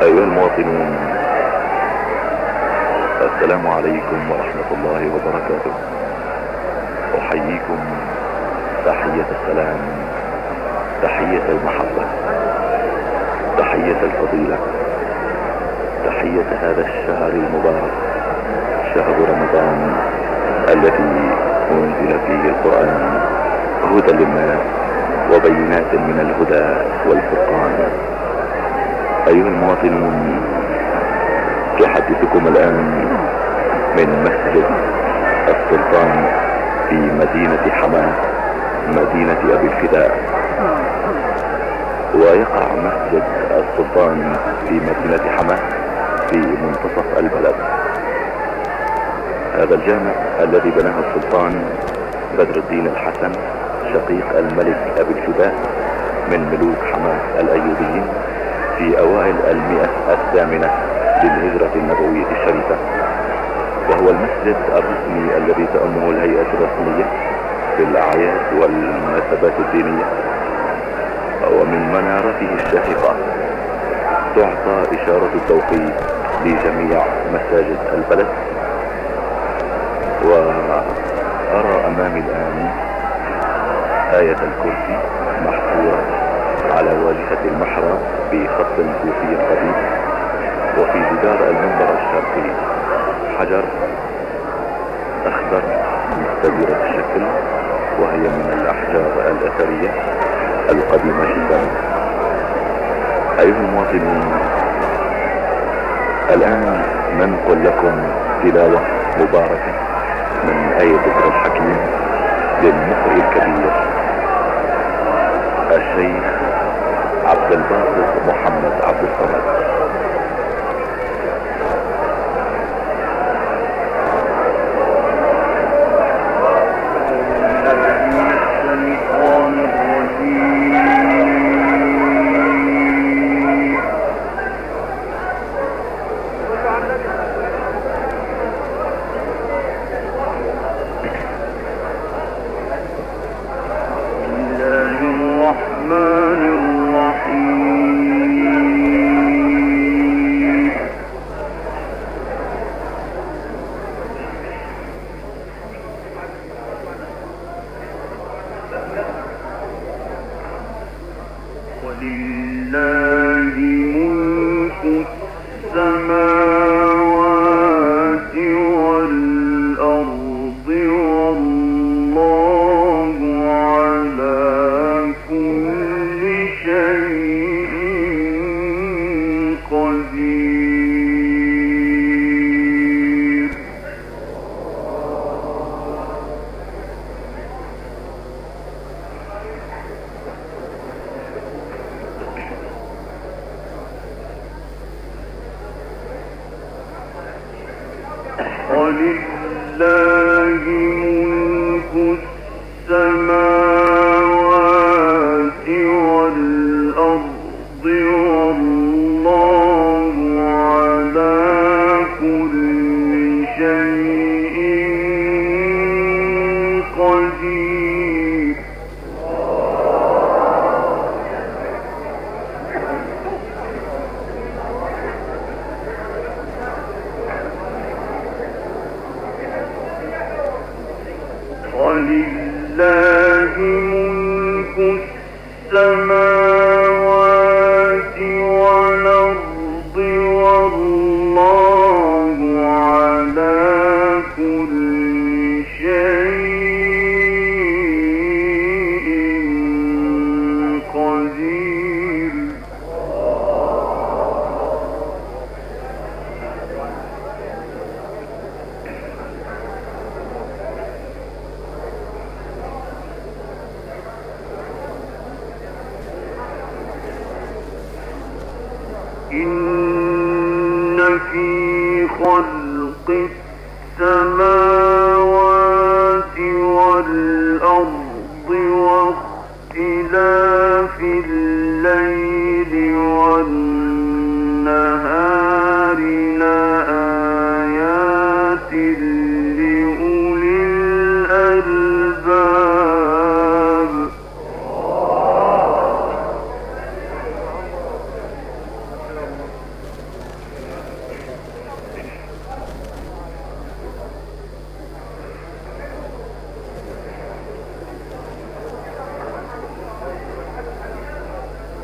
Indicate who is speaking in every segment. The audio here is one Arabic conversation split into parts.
Speaker 1: أيها المواطنون، السلام عليكم ورحمة الله وبركاته. أحييكم تحية السلام، تحية المحبة، تحية الفضيلة، تحية هذا الشهر المبارك، شهر رمضان الذي أنزل فيه القرآن هدى للناس وبينات من الهدى والفرقان. أيها المواطنون، تحدثكم الآن من مسجد السلطان في مدينة حماة، مدينة أبي الفداء. ويقع مسجد السلطان في مدينة حماة في منتصف البلد. هذا الجامع الذي بناه السلطان بدر الدين الحسن شقيق الملك أبي الفداء من ملوك حماة الأيوبيين في أوائل 100 للهجرة النبوية الشريفة، وهو المسجد الرسمي الذي تأمه الهيئة الرسمية في الأعياد والمناسبات الدينية. ومن منارته الشاهقة تعطى إشارة التوقيت لجميع مساجد البلد. وأرى أمامي الآن آية الكرسي محفورة على واجهة المحراب بخط كوفي قديم، وفي جدار المنبر الشرقي حجر أخضر مستديرة الشكل، وهي من الأحجار الأثرية القديمة جدا. أيها المواطنون، الآن ننقل لكم تلاوة مباركة من آية ذكر الحكيم للمقرئ الكبير الشيخ عبد الباسط محمد عبد الصمد.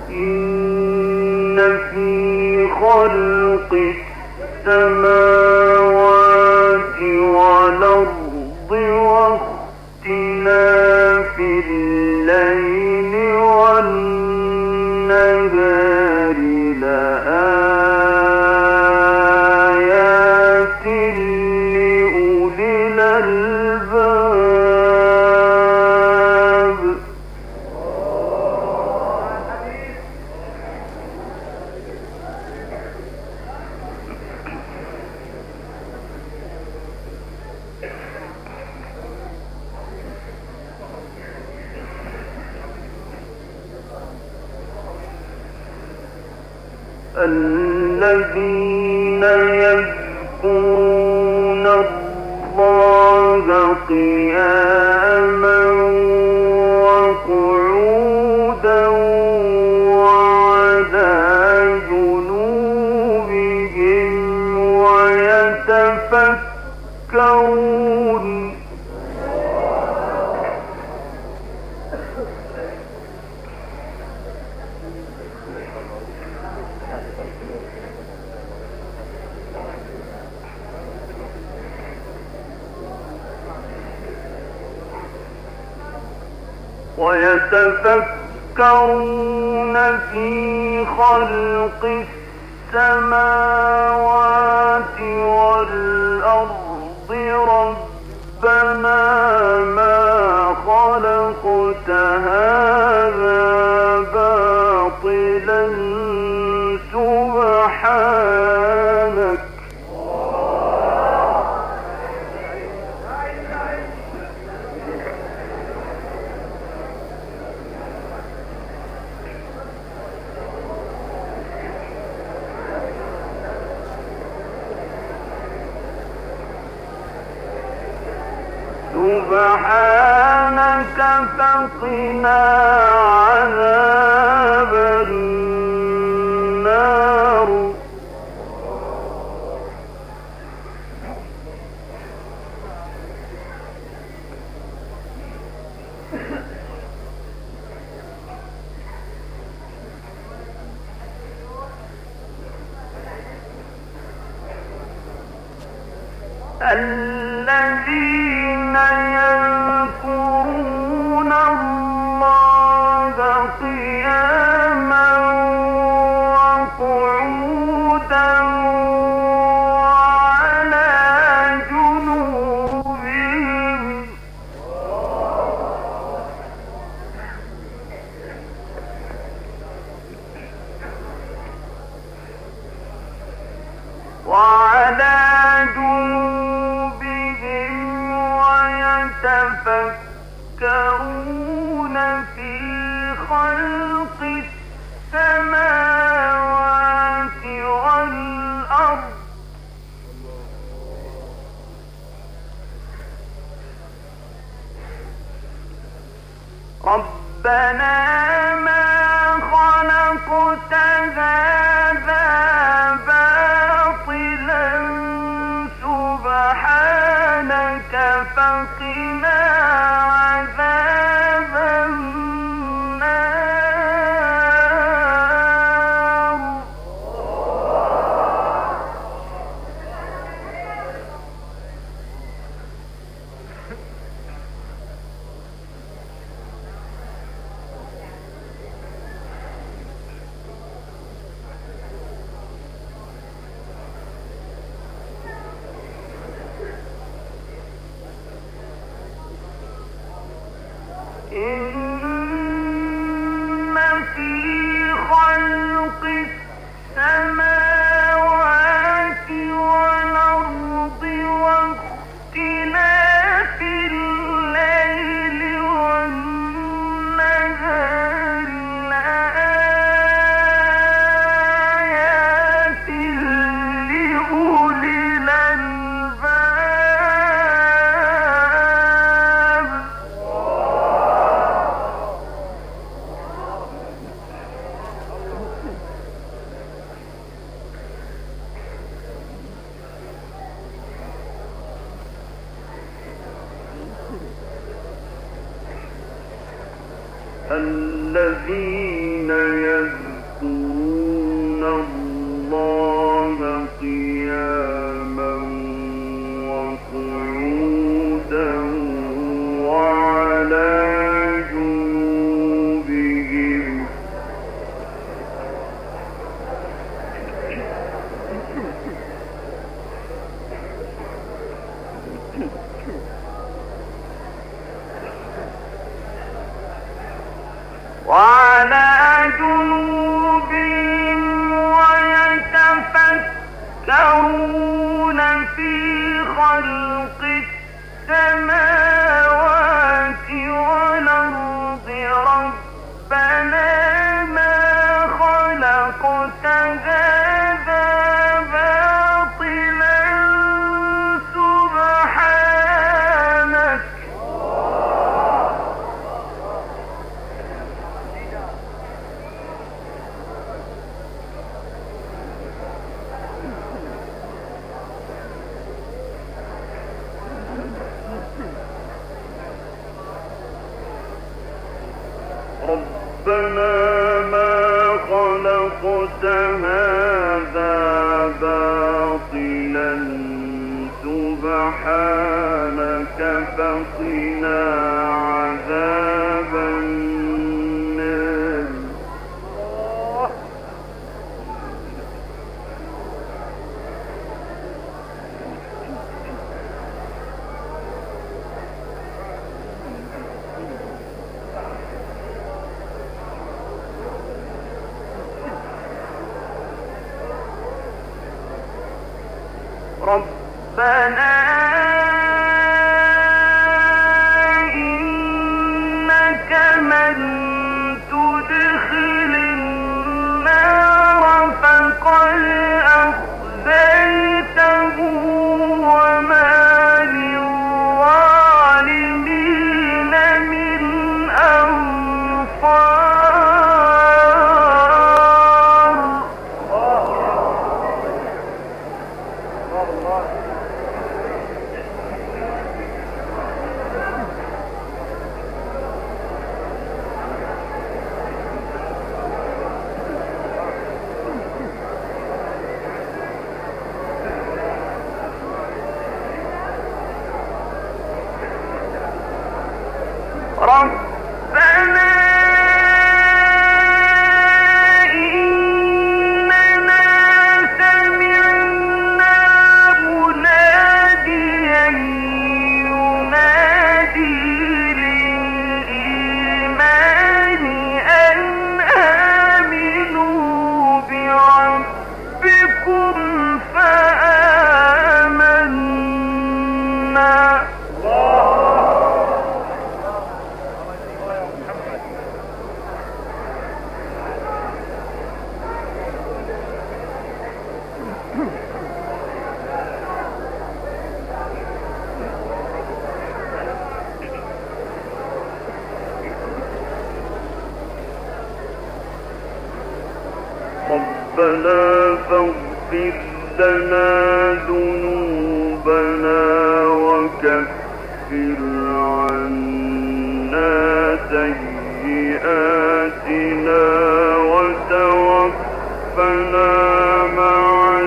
Speaker 2: إن في خلق السماوات والأرض واختلاف الليل والنهار لآيات لأولي الألباب. الذين يذكرون الله قياما وقعودا وعلى جنوبهم ويتفكرون. ويتفكرون في خلق السماوات والأرض ربنا ما خلقت هذا باطلا سبحانك فقنا عذاب النار. الذين يذكرون الله قياما وقعودا وعلى جنوبهم ويتفكرون في خلق السماوات والأرض ربنا ما خلقت هذا باطلا سبحانك فقنا عذاب النار. إن في خلق السماوات والأرض واختلاف الليل والنهار لآيات لأولي الألباب. الذين يذكرون على جنوبهم ويتفكرون في خلق السماوات والأرض ربنا ما خلقت هذا باطلا سبحانك ربنا ما خلقت هذا باطلا سبحانك فقنا عذاب النار ربنا إنك من تدخل النار فقد أخزيته وما للظالمين من أنصار ربنا إننا سمعنا مناديا ينادي للإيمان أن آمنوا بربكم فآمنا ربنا فاغفر لنا ذنوبنا وكفر عنا سيئاتنا وتوفنا مع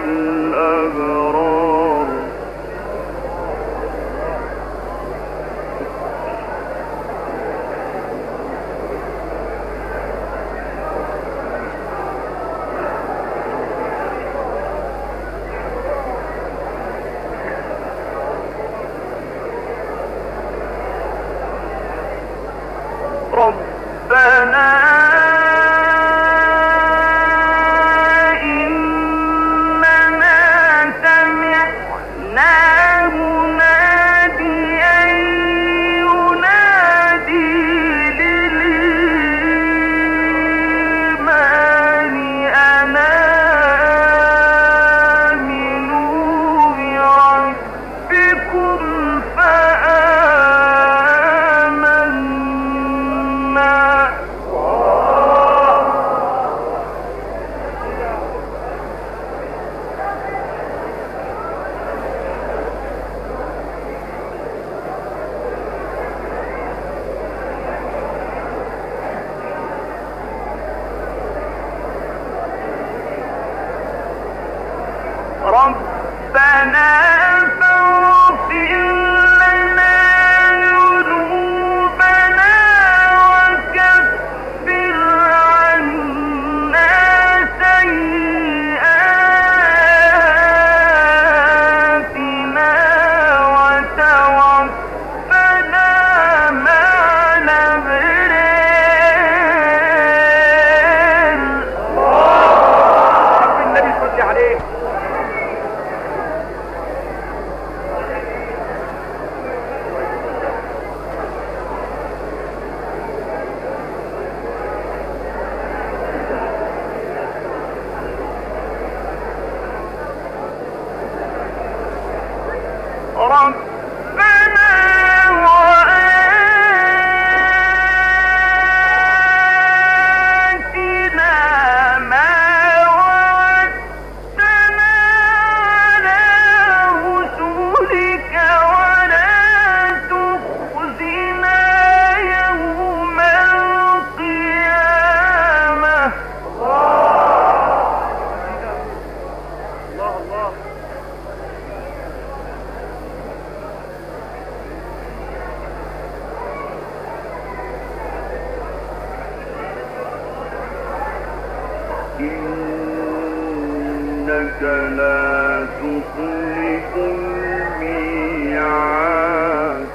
Speaker 2: الأبرار ربنا إنك لا تخلف الميعاد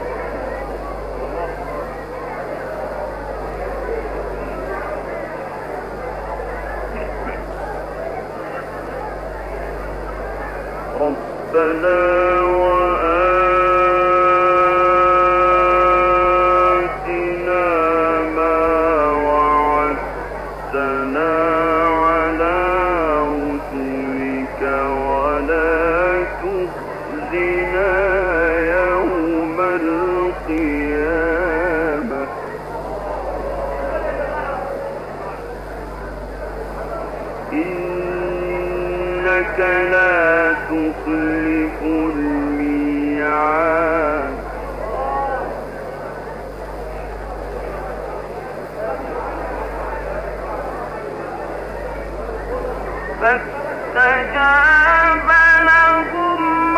Speaker 2: ربنا وآتنا ما وعدتنا على رسلك ولا تخزنا يوم القيامة إنك لا تخلف الميعاد فاستجاب لهم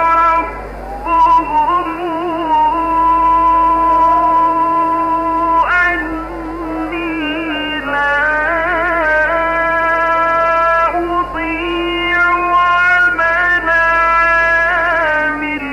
Speaker 2: ربهم أني لا أضيع عمل عامل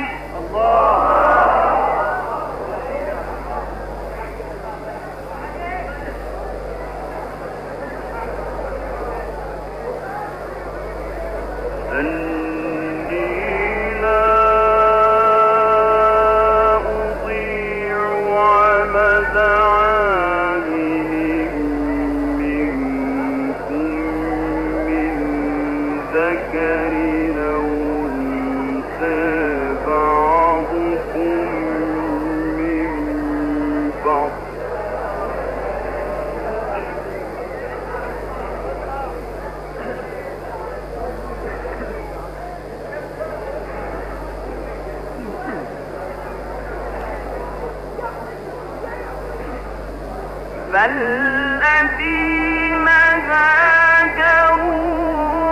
Speaker 2: فالذين هاجروا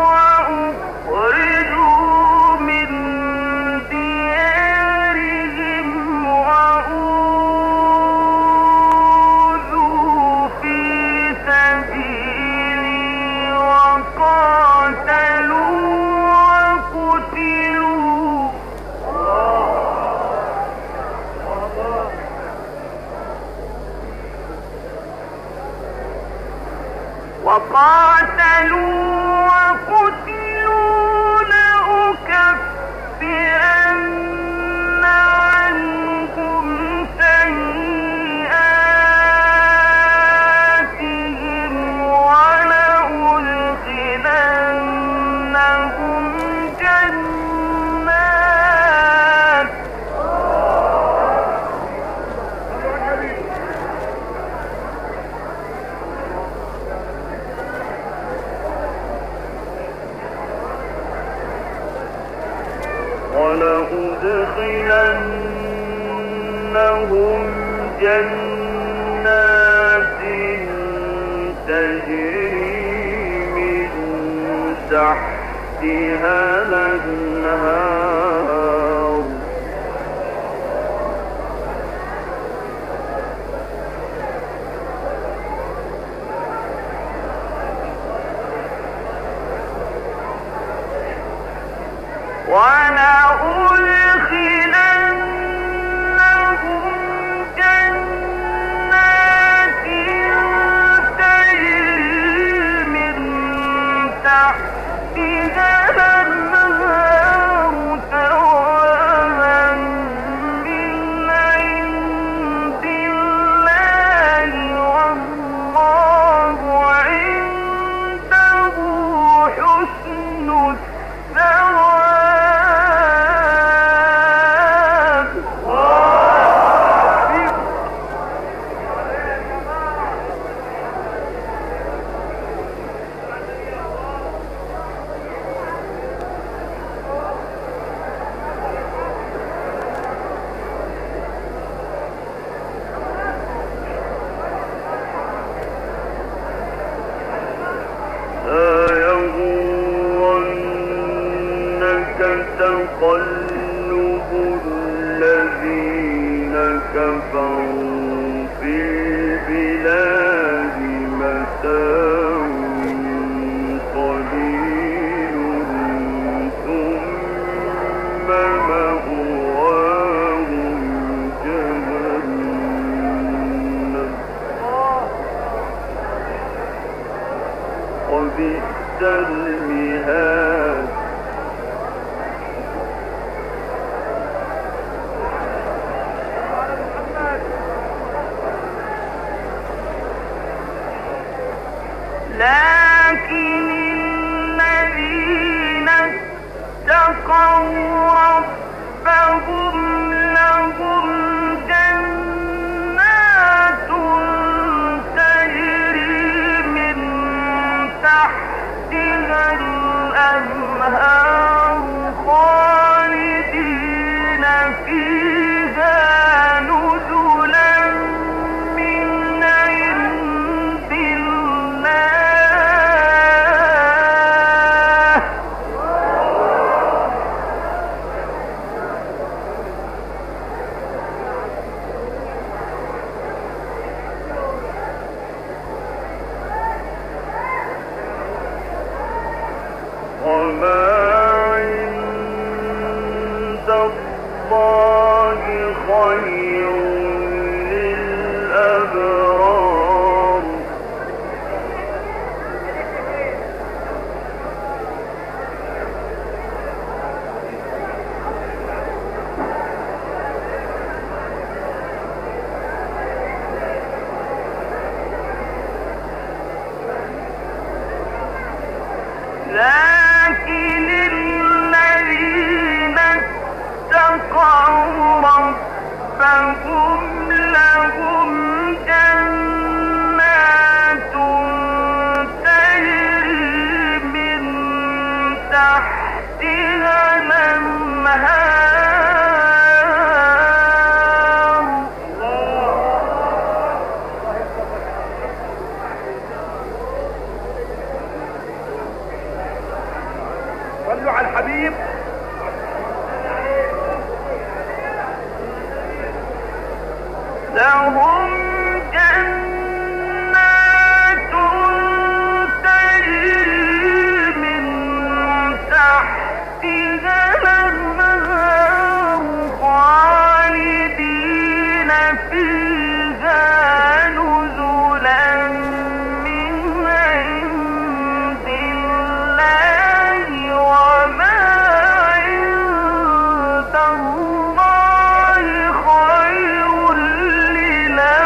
Speaker 2: وأخرجوا من ديارهم وأوذوا في سبيلي وقاتلوا وقتلوا لأكفرن عنهم سيئاتهم ولأدخلنهم جنات تجري من تحتها الأنهار ولأدخلنهم جنات تجري من تحتها الأنهار ثوابا من عند الله والله عنده حسن الثواب. تقلب الذين كفروا في البلاد متاع وبئس المهاد لكن الذين اتقوا ربهم لهم جنات تجري من تحتها الأنهار خالدين فيها نزلا من عند الله وما عند الله خير للأبرار لكن الذين اتقوا ربهم لهم جنات تجري من تحتها الأنهار
Speaker 3: صلوا على الحبيب.
Speaker 2: لهم جنات تجري من تحتها الأنهار خالدين فيها نزلا من عند الله وما عند الله خير للأبرار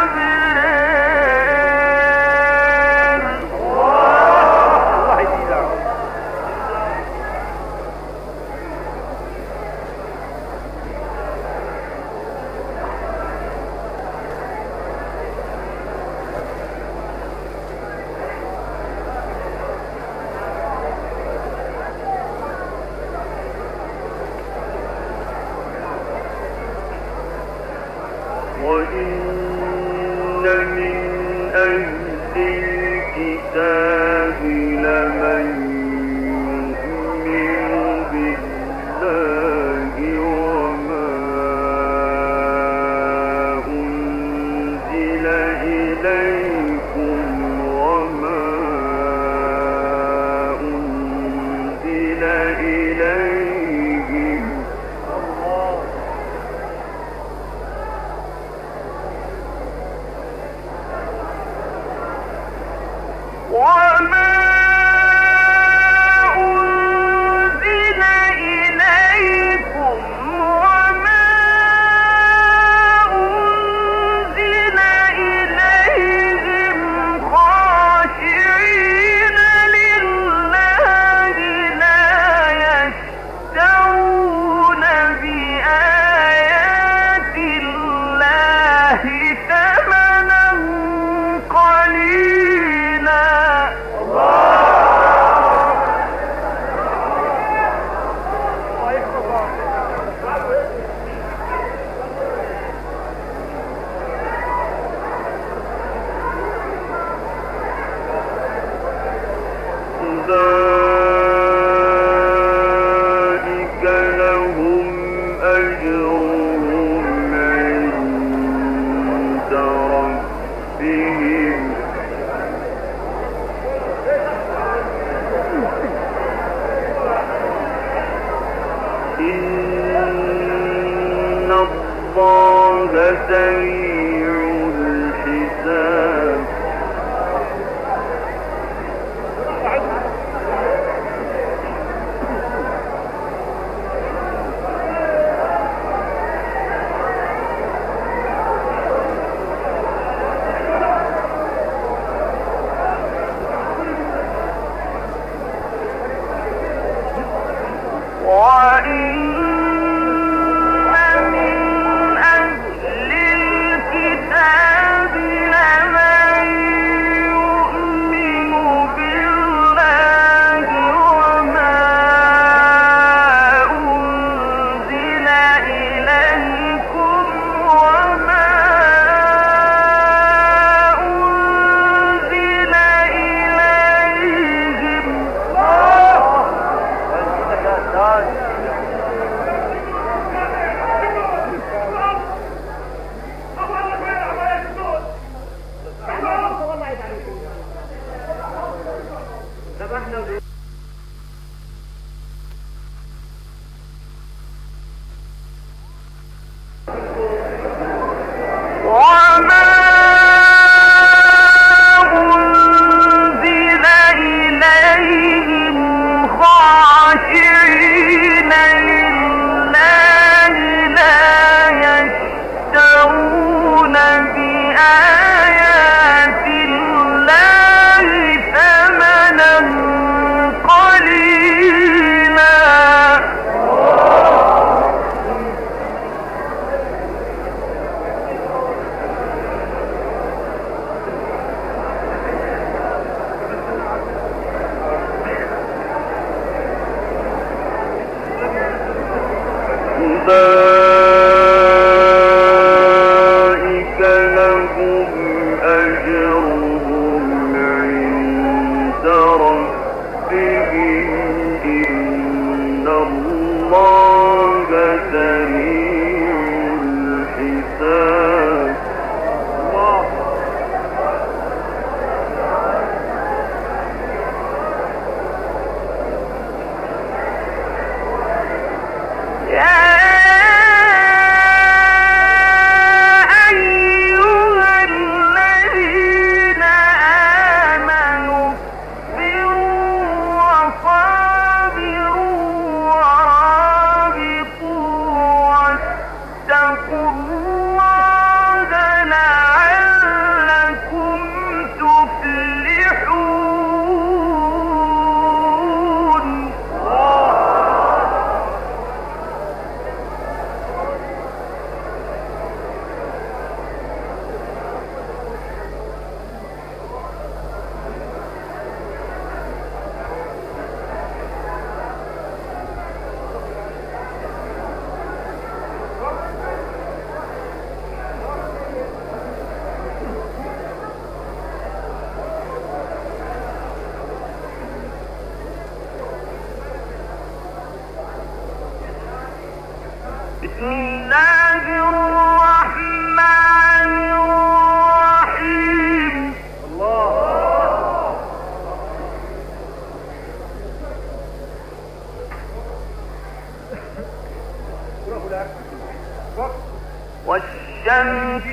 Speaker 2: والشمس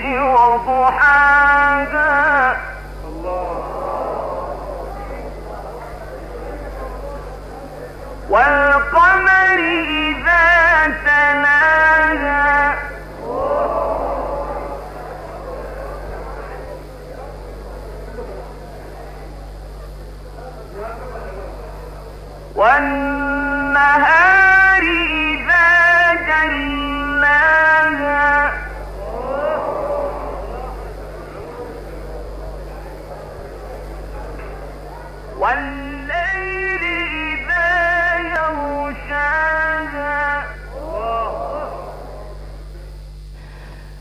Speaker 2: وضحاها والقمر إذا تلاها والنهار إذا جلاها والليل